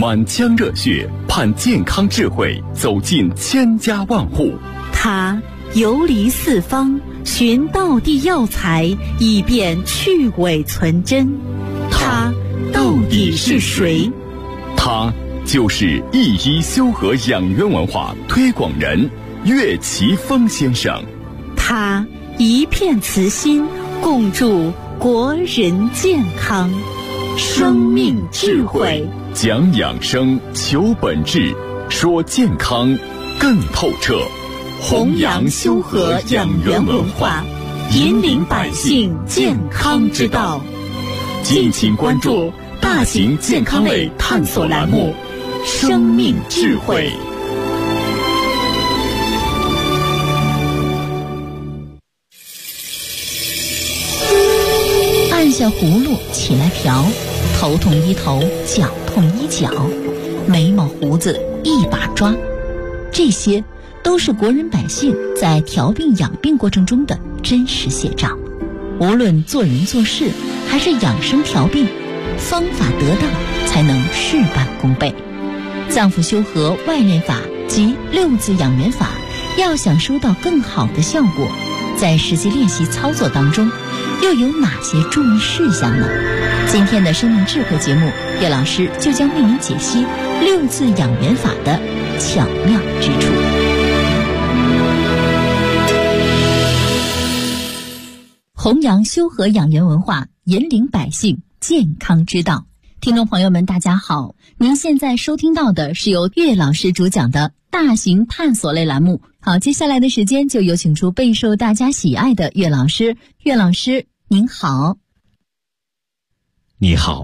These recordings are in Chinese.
满腔热血，盼健康智慧走进千家万户。 他游离四方，寻道地药材，以便去伪存真。他到底是谁？ 他就是一一修和养元文化推广人岳奇峰先生。 他一片慈心，共筑国人健康。生命智慧， 讲养生，求本质，说健康更透彻。 弘扬修和养元文化，引领百姓健康之道。敬请关注大型健康类探索栏目《生命智慧》。 按下葫芦起来瓢，头痛医头，脚痛医脚，眉毛胡子一把抓，这些都是国人百姓在调病养病过程中的真实写照。无论做人做事还是养生调病，方法得当才能事半功倍。脏腑修和外练法及六字养元法要想收到更好的效果，在实际练习操作当中又有哪些注意事项呢？今天的生命智慧节目，岳老师就将为您解析六字养元法的巧妙之处。弘扬修和养元文化，引领百姓健康之道。听众朋友们，大家好，您现在收听到的是由岳老师主讲的大型探索类栏目。好，接下来的时间就有请出备受大家喜爱的岳老师。岳老师您好。 你好，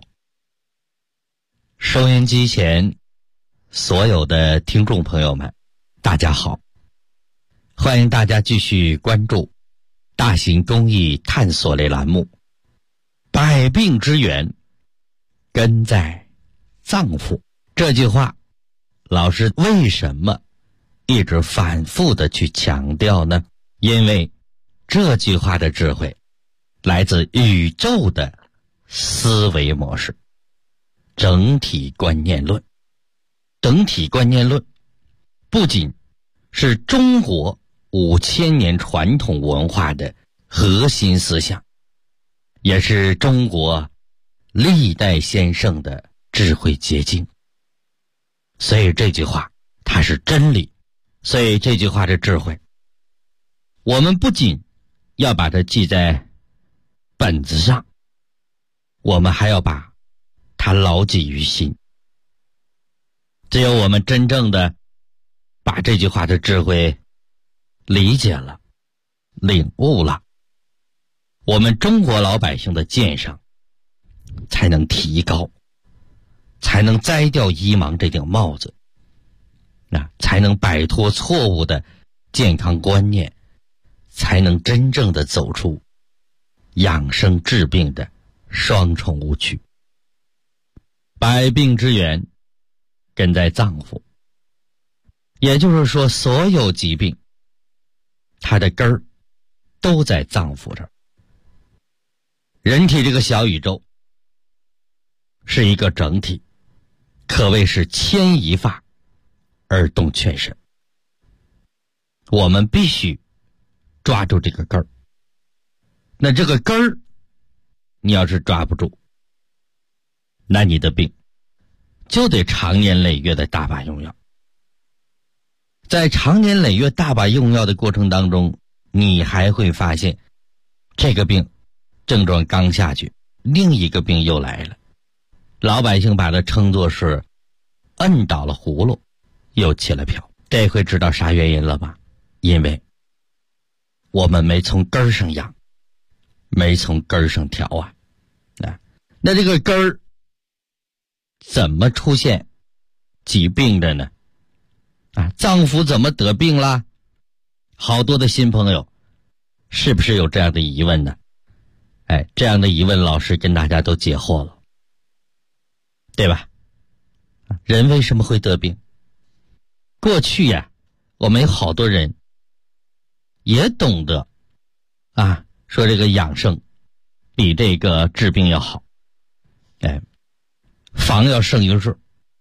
收音机前所有的听众朋友们，大家好，欢迎大家继续关注大型公益探索类栏目。百病之源根在脏腑，这句话老师为什么一直反复的去强调呢？因为这句话的智慧来自宇宙的思维模式，整体观念论。整体观念论不仅是中国5000年传统文化的核心思想，也是中国历代先生的智慧结晶。所以这句话它是真理，所以这句话的智慧我们不仅要把它记在本子上，我们还要把它牢记于心。只有我们真正的把这句话的智慧理解了，领悟了，我们中国老百姓的健商才能提高，才能摘掉医盲这顶帽子，才能摆脱错误的健康观念，才能真正的走出养生治病的双重误区。百病之源根在脏腑，也就是说所有疾病它的根儿都在脏腑这儿。人体这个小宇宙是一个整体，可谓是牵一发而动全身。我们必须抓住这个根儿，那这个根儿你要是抓不住，那你的病就得长年累月的大把用药。在长年累月大把用药的过程当中，你还会发现这个病症状刚下去，另一个病又来了。老百姓把它称作是摁倒了葫芦又起了瓢。这回知道啥原因了吗？因为我们没从根儿上养，没从根儿上调啊。那这个根儿怎么出现疾病的呢？脏腑怎么得病啦？好多的新朋友是不是有这样的疑问呢？这样的疑问老师跟大家都解惑了，对吧？人为什么会得病？过去呀，我们有好多人也懂得说这个养生比这个治病要好，防要胜于治，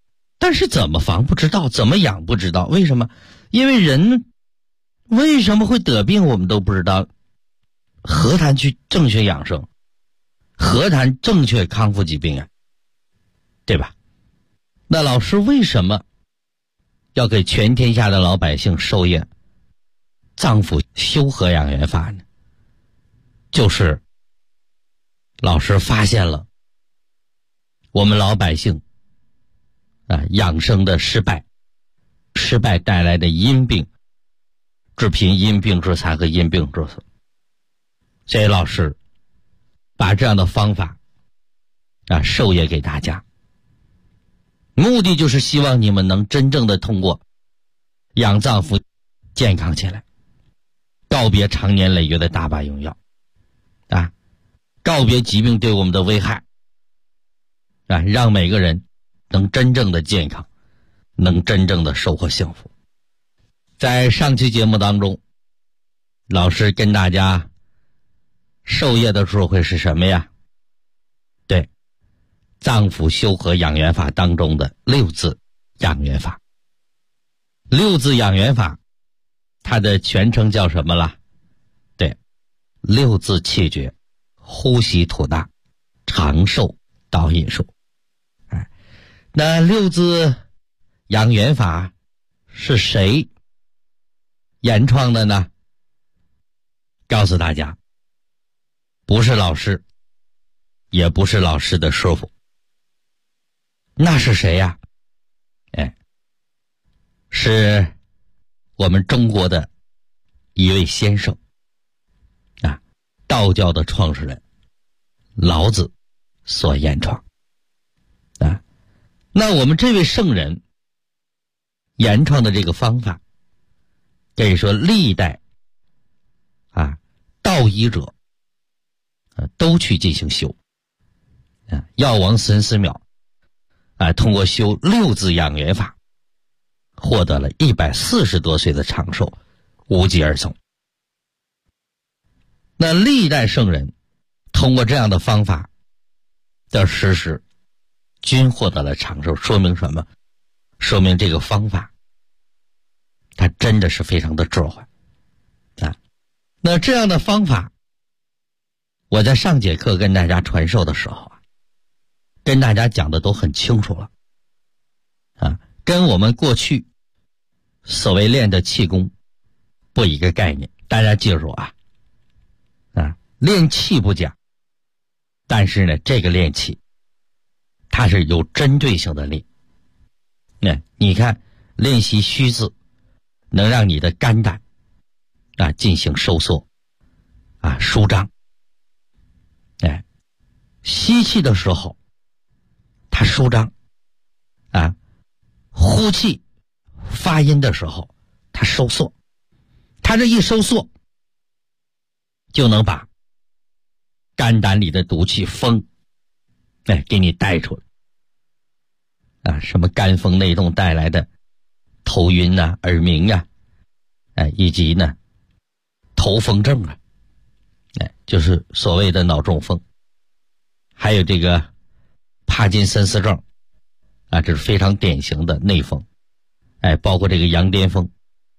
但是怎么防不知道，怎么养不知道。为什么？因为人为什么会得病我们都不知道，何谈去正确养生，何谈正确康复疾病啊，对吧？那老师为什么要给全天下的老百姓授业脏腑修和养元法呢？就是老师发现了我们老百姓养生的失败带来的因病致贫、因病致残和因病致死。所以老师把这样的方法授业给大家，目的就是希望你们能真正的通过养脏腑健康起来，告别常年累月的大把用药告别疾病对我们的危害让每个人能真正的健康，能真正的收获幸福。在上期节目当中，老师跟大家授业的时候会是什么呀？对，脏腑修和养元法当中的六字养元法。六字养元法它的全称叫什么了？对，六字气诀，呼吸吐纳，长寿导引术。那六字养元法是谁研创的呢？告诉大家，不是老师，也不是老师的师傅，那是谁呀？是我们中国的一位先生道教的创始人老子所研创那我们这位圣人研创的这个方法，可以说历代道医者都去进行修药王孙思邈通过修六字养元法获得了140多岁的长寿，无疾而终。那历代圣人通过这样的方法的实施，均获得了长寿，说明什么？说明这个方法它真的是非常的智慧那这样的方法，我在上节课跟大家传授的时候跟大家讲的都很清楚了跟我们过去所谓练的气功不一个概念。大家记住练气不假，但是呢，这个练气它是有针对性的练。你看练习虚字能让你的肝胆进行收缩舒张。吸气的时候它舒张呼气发音的时候它收缩。它这一收缩就能把肝胆里的毒气风给你带出来什么肝风内动带来的头晕耳鸣以及呢头风症就是所谓的脑中风，还有这个帕金森氏症这是非常典型的内风包括这个羊癫疯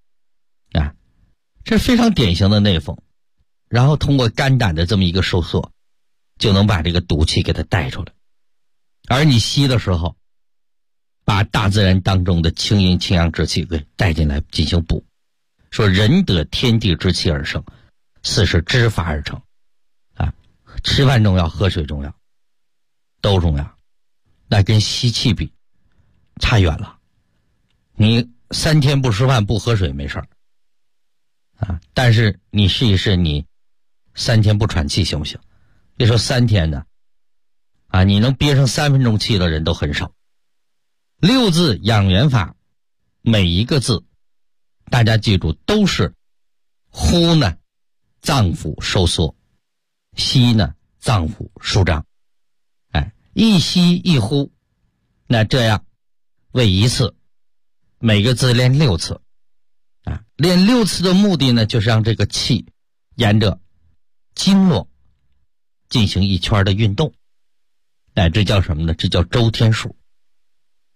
这是非常典型的内风。然后通过肝胆的这么一个收缩，就能把这个毒气给它带出来。而你吸的时候，把大自然当中的清阴清阳之气给带进来进行补。说人得天地之气而生，四是知法而成吃饭重要，喝水重要，都重要。那跟吸气比差远了。你3天不吃饭不喝水没事但是你试一试，你3天不喘气行不行？别说3天呢你能憋上3分钟气的人都很少。六字养元法每一个字大家记住都是呼呢脏腑收缩，吸呢脏腑舒张一吸一呼。那这样为一次，每个字练6次练6次的目的呢，就是让这个气沿着经络进行一圈的运动这叫什么呢？这叫周天数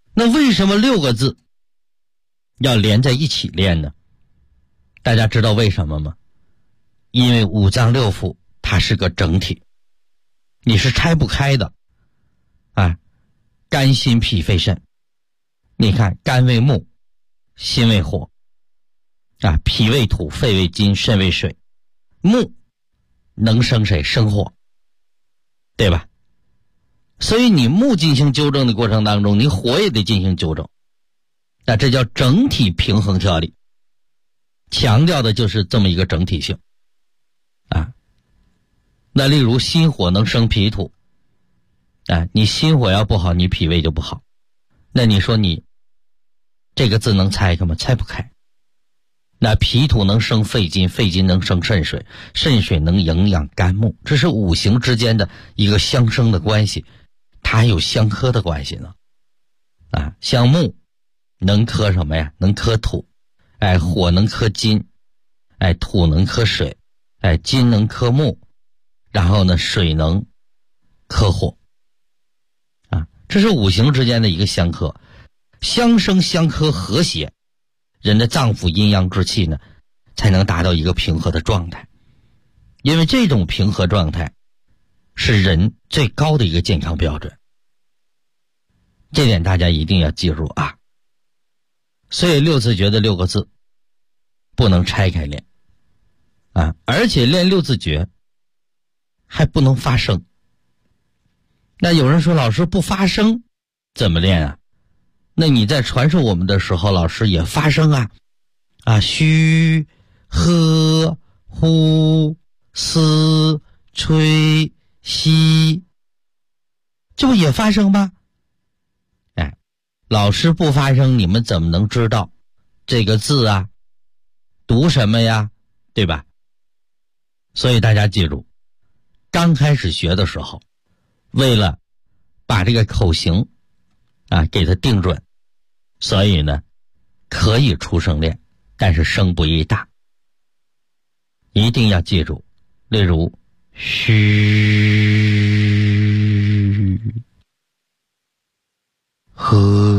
那为什么6个字要连在一起练呢？大家知道为什么吗？因为五脏六腑它是个整体，你是拆不开的啊。肝心脾肺肾，你看肝为木，心为火啊，脾为土，肺为金，肾为水。木能生谁？生火，对吧？所以你木进行纠正的过程当中，你火也得进行纠正，那这叫整体平衡调理，强调的就是这么一个整体性啊。那例如心火能生脾土啊，你心火要不好，你脾胃就不好。那你说你这个字能拆开吗？拆不开。那脾土能生肺金，肺金能生肾水，肾水能营养肝木，这是五行之间的一个相生的关系，它还有相克的关系呢。啊，像木能克什么呀？能克土，火能克金，土能克水，金能克木，然后呢，水能克火。啊，这是五行之间的一个相克，相生相克和谐。人的脏腑阴阳之气呢，才能达到一个平和的状态。因为这种平和状态是人最高的一个健康标准，这点大家一定要记住啊。所以六字诀的6个字不能拆开练啊，而且练六字诀还不能发声。那有人说，老师不发声怎么练啊？那你在传授我们的时候，老师也发声啊，虚、喝、呼、思、吹、吸，这不也发声吗？老师不发声，你们怎么能知道这个字啊读什么呀，对吧？所以大家记住，刚开始学的时候，为了把这个口型给它定准，所以呢可以出声练，但是声不宜大，一定要记住。例如虚、喝、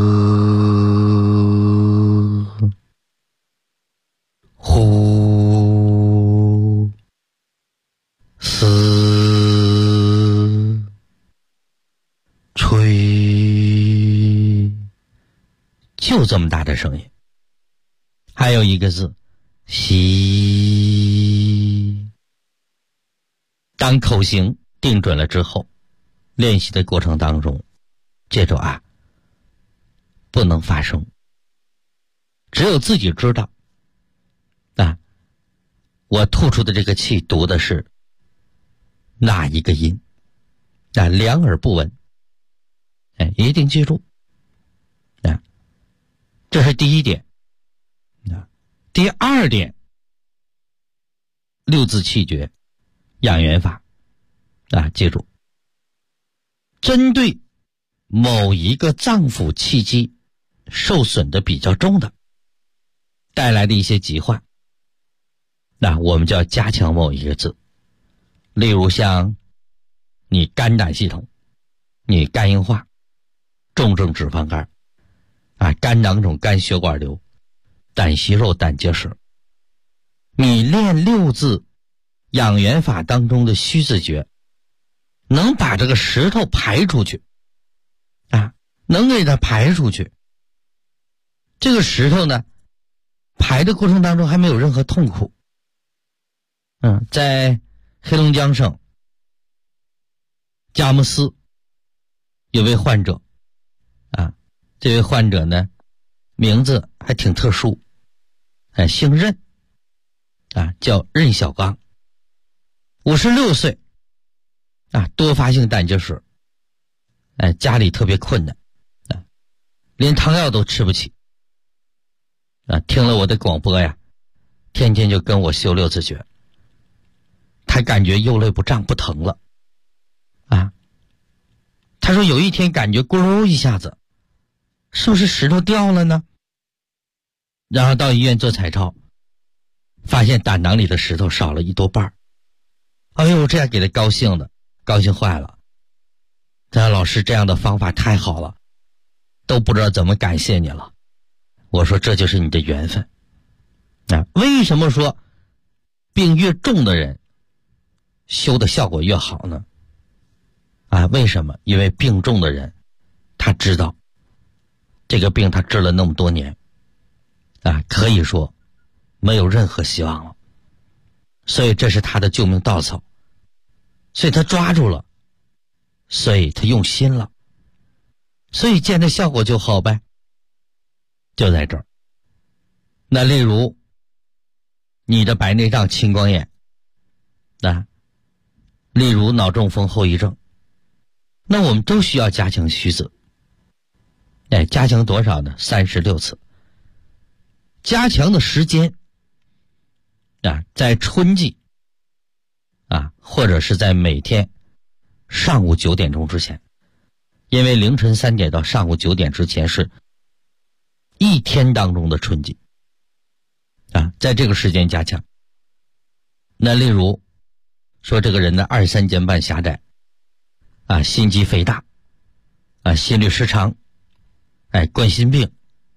呼、思、吹，就这么大的声音。还有一个字吸。当口型定准了之后，练习的过程当中，记住不能发声，只有自己知道我吐出的这个气读的是哪一个音，两耳不闻，一定记住这是第一点。第二点，六字气诀养元法记住，针对某一个脏腑气机受损的比较重的带来的一些疾患，我们就要加强某一个字。例如像你肝胆系统，你肝硬化、重症脂肪肝肝囊肿、肝血管瘤、胆息肉、胆结石，你练六字养元法当中的虚字诀，能把这个石头排出去能给它排出去。这个石头呢，排的过程当中还没有任何痛苦。在黑龙江省佳木斯有位患者这位患者呢名字还挺特殊，姓任叫任小刚，56岁多发性胆结石，家里特别困难连汤药都吃不起听了我的广播天天就跟我修六字诀，他感觉右肋部胀不疼了他说有一天感觉咕噜一下子，是不是石头掉了呢？然后到医院做彩超，发现胆囊里的石头少了1多半。哎呦，这样给他高兴坏了。他说老师这样的方法太好了， 都不知道怎么感谢你了。我说这就是你的缘分。为什么说病越重的人修的效果越好呢？为什么？因为病重的人他知道这个病他治了那么多年可以说没有任何希望了，所以这是他的救命稻草，所以他抓住了，所以他用心了，所以见着效果就好呗，就在这儿。那例如你的白内障、青光眼例如脑中风后遗症，那我们都需要加强虚子。加强多少呢？36次。加强的时间在春季或者是在每天上午9点钟之前，因为凌晨3点到上午9点之前是一天当中的春季在这个时间加强。那例如说这个人的23间瓣狭窄心肌肥大心律失常冠心病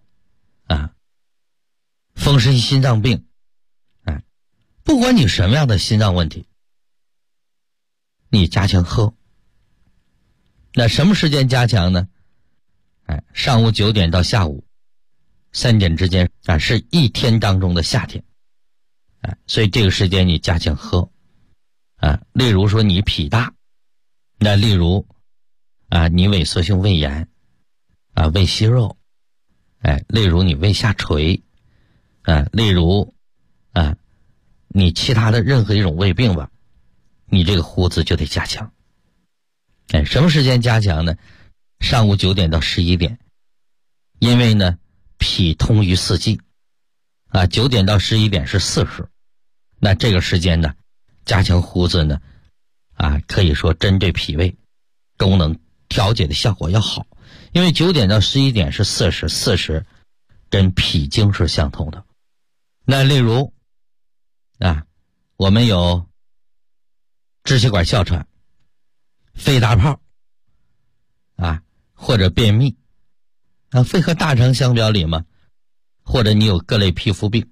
风湿心脏病不管你什么样的心脏问题，你加强喝。那什么时间加强呢？上午9点到下午3点之间是一天当中的夏天所以这个时间你加强喝例如说你脾大，那例如你萎缩性胃炎胃息肉例如你胃下垂例如你其他的任何一种胃病吧，你这个呼子就得加强。什么时间加强呢？上午9点到11点，因为呢脾通于四季9点到11点是4时，那这个时间呢加强呼子呢可以说针对脾胃功能调节的效果要好，因为9点到11点是4时，4时跟脾经是相通的。那例如我们有支气管哮喘、肺大泡或者便秘肺和大肠相表里嘛，或者你有各类皮肤病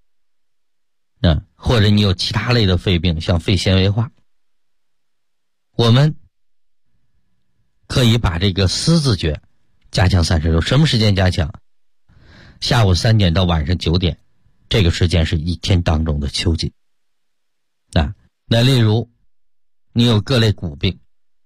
或者你有其他类的肺病，像肺纤维化，我们可以把这个思字诀加强30周。什么时间加强？下午3点到晚上9点，这个时间是一天当中的秋季那例如你有各类骨病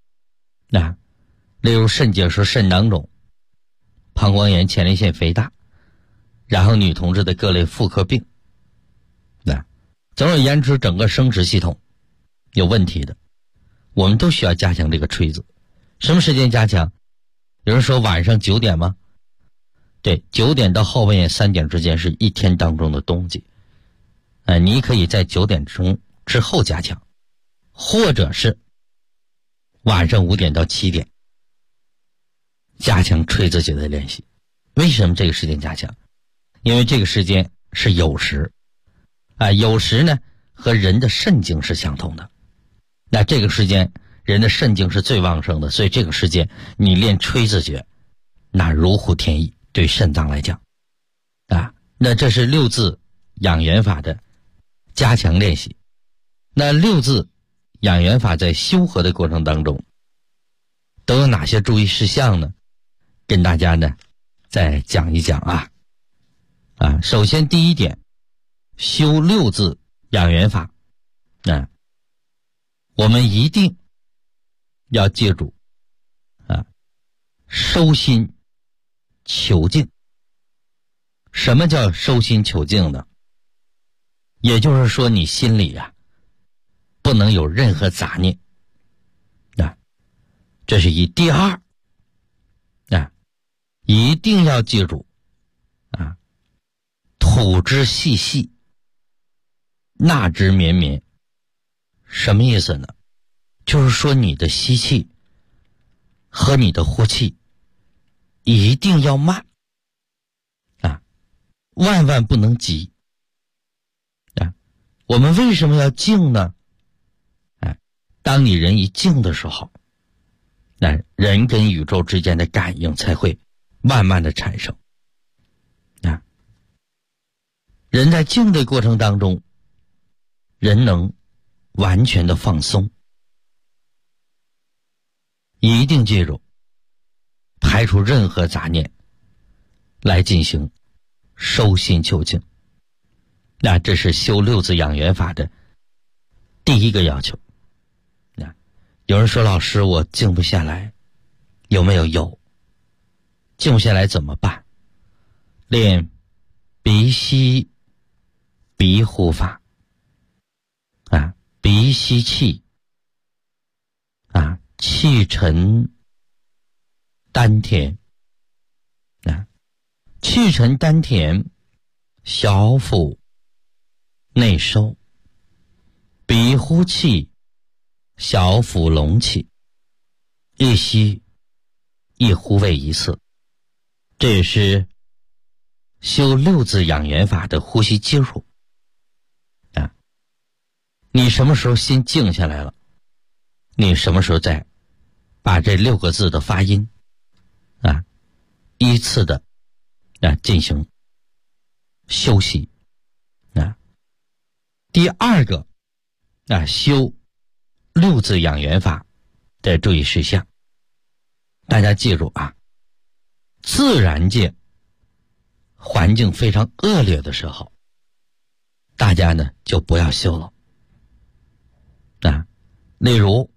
例如肾结石、肾囊肿、膀胱炎、前列腺肥大，然后女同志的各类妇科病总而言之整个生殖系统有问题的，我们都需要加强这个吹子。什么时间加强？有人说晚上9点吗？对，9点到后半夜3点之间是一天当中的冬季你可以在9点钟之后加强，或者是晚上5点到7点加强吹子诀的练习。为什么这个时间加强？因为这个时间是酉时酉时呢和人的肾经是相通的，那这个时间人的肾经是最旺盛的，所以这个时间你练吹子诀那如虎添翼，对肾脏来讲那这是6字养元法的加强练习。那6字养元法在修和的过程当中都有哪些注意事项呢？跟大家呢再讲一讲首先第一点，修6字养元法我们一定要记住收心求静。什么叫收心求静呢？也就是说你心里不能有任何杂念这是一。第二一定要记住吐之细细，纳之绵绵。什么意思呢？就是说你的吸气和你的呼气一定要慢万万不能急我们为什么要静呢？当你人一静的时候人跟宇宙之间的感应才会慢慢的产生。人在静的过程当中，人能完全的放松。一定记住，排除任何杂念，来进行收心求静。那这是修六字养元法的第一个要求。有人说，老师，我静不下来，有没有？有。静不下来怎么办？练鼻吸鼻呼法。鼻吸气，气沉丹田，气沉丹田，小腹内收，鼻呼气，小腹隆起，一吸一呼为一次。这也是修六字养元法的呼吸技术。你什么时候心静下来了，你什么时候再把这6个字的发音依次的进行休息。第二个修六字养元法的注意事项，大家记住自然界环境非常恶劣的时候，大家呢就不要修了。例如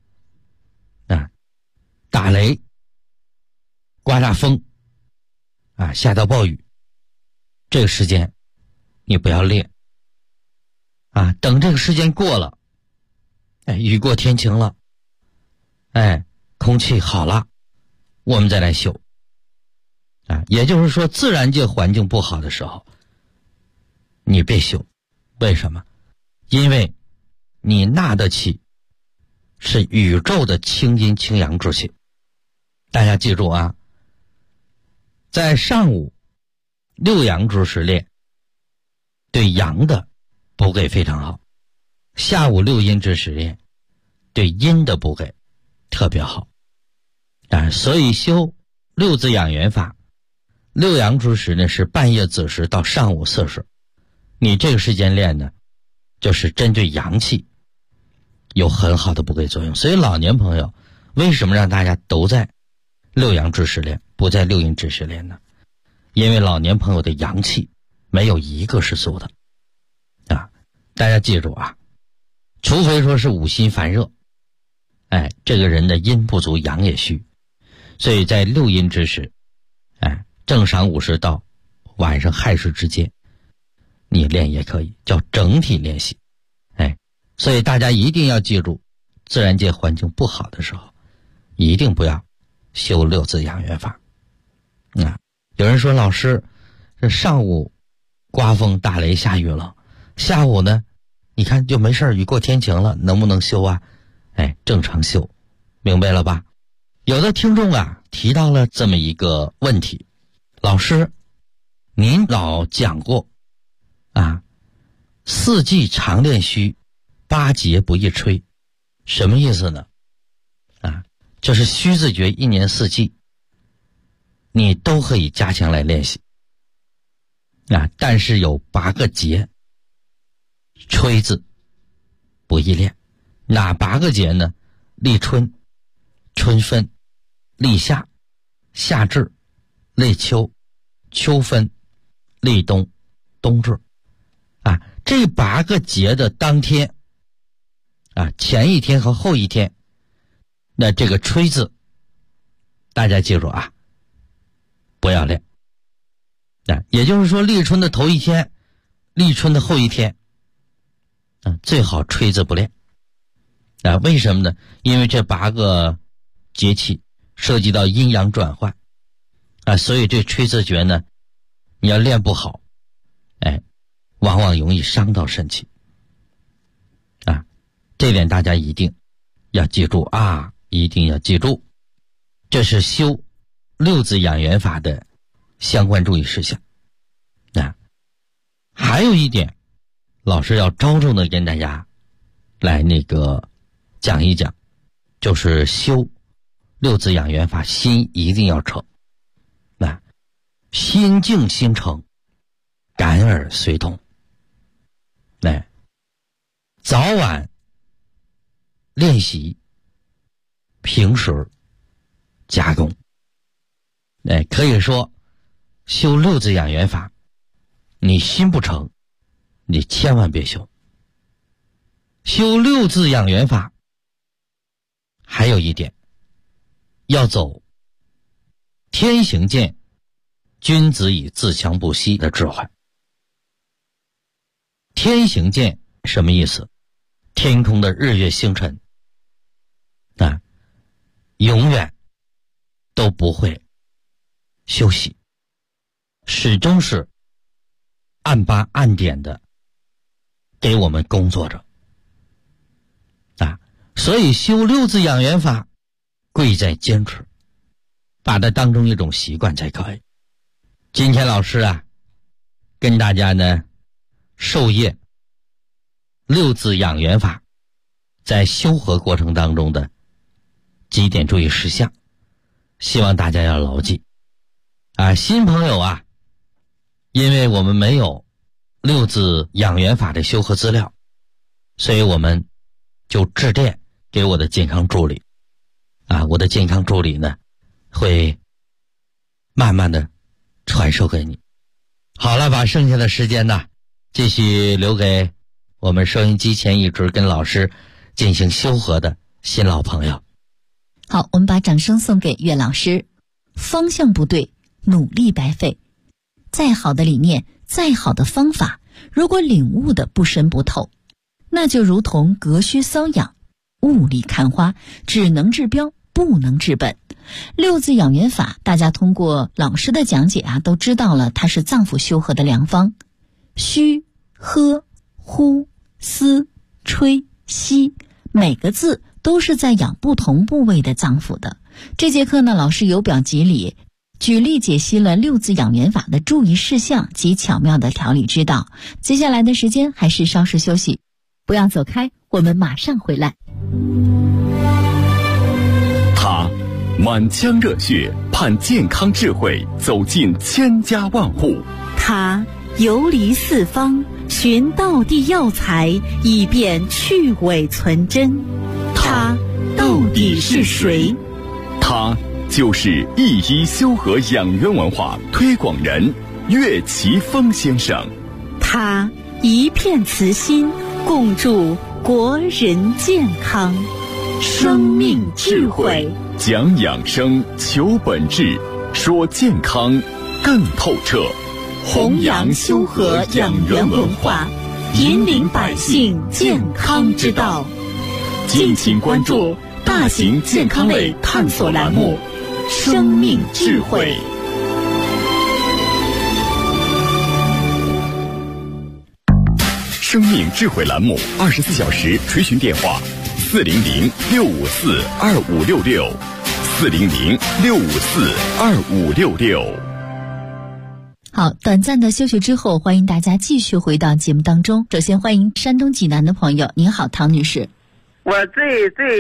打雷、刮大风下到暴雨，这个时间你不要练等这个时间过了，雨过天晴了，空气好了，我们再来修也就是说，自然界环境不好的时候你别修。为什么？因为你纳的气是宇宙的清阴清阳之气。大家记住在上午6阳之时练，对阳的补给非常好；下午6阴之时练，对阴的补给特别好所以修六字养元法，6阳之时呢是半夜子时到上午4时，你这个时间练呢，就是针对阳气有很好的补给作用。所以老年朋友为什么让大家都在6阳之时练，不在6阴之时练呢？因为老年朋友的阳气没有一个是足的大家记住除非说是五心烦热，这个人的阴不足，阳也虚，所以在6阴之时正晌午时到晚上亥时之间你练也可以，叫整体练习所以大家一定要记住，自然界环境不好的时候一定不要修六字养元法有人说，老师，这上午刮风打雷下雨了，下午呢你看就没事，雨过天晴了，能不能修正常修，明白了吧？有的听众提到了这么一个问题，老师，您老讲过4季常练虚，8节不易吹，什么意思呢？就是虚字诀1年4季你都可以加强来练习但是有8个节吹字不易练。哪8个节呢？立春、春分、立夏、夏至、立秋、秋分、立冬、冬至这8个节的当天前一天和后一天，那这个吹字大家记住不要练也就是说，立春的头一天，立春的后一天最好吹字不练为什么呢？因为这8个节气涉及到阴阳转换所以这吹字诀呢，你要练不好往往容易伤到肾气这点大家一定要记住一定要记住，这是修六字养元法的相关注意事项还有一点，老师要着重的跟大家来讲一讲，就是修六字养元法，心一定要诚心静心诚，感而随动。早晚练习，平时加工。可以说修六字养元法，你心不诚，你千万别修。修六字养元法还有一点，要走天行健，君子以自强不息的智慧。天行健什么意思？天空的日月星辰永远都不会休息，始终是按八按点的给我们工作着所以修六字养元法贵在坚持，把它当成一种习惯才可以。今天老师跟大家呢授业六字养元法在修和过程当中的几点注意事项，希望大家要牢记新朋友因为我们没有六字养元法的修和资料，所以我们就致电给我的健康助理我的健康助理呢会慢慢的传授给你。好了，把剩下的时间呢继续留给我们收音机前一直跟老师进行修和的新老朋友。 好，我们把掌声送给岳老师。方向不对，努力白费。再好的理念，再好的方法，如果领悟的不深不透，那就如同隔靴搔痒，雾里看花，只能治标不能治本。六字养元法，大家通过老师的讲解都知道了，它是脏腑修和的良方。虚、喝、呼、吸、吹、吸，每个字都是在养不同部位的脏腑的。这节课呢，老师有表及里，举例解析了六字养元法的注意事项及巧妙的调理之道。接下来的时间还是稍事休息，不要走开，我们马上回来。 他满腔热血盼健康智慧走进千家万户， 他游离四方寻道地药材，以便去伪存真。他到底是谁？ 他就是一医修和养元文化推广人岳奇峰先生。 他一片慈心，共筑国人健康。生命智慧， 讲养生，求本质，说健康更透彻。 弘扬修和养元文化，引领百姓健康之道。敬请关注大型健康类探索栏目《生命智慧》。 生命智慧栏目24小时垂询电话：400-654-2566，400-654-2566。 好，短暂的休息之后，欢迎大家继续回到节目当中。首先欢迎山东济南的朋友，您好，唐女士。 我最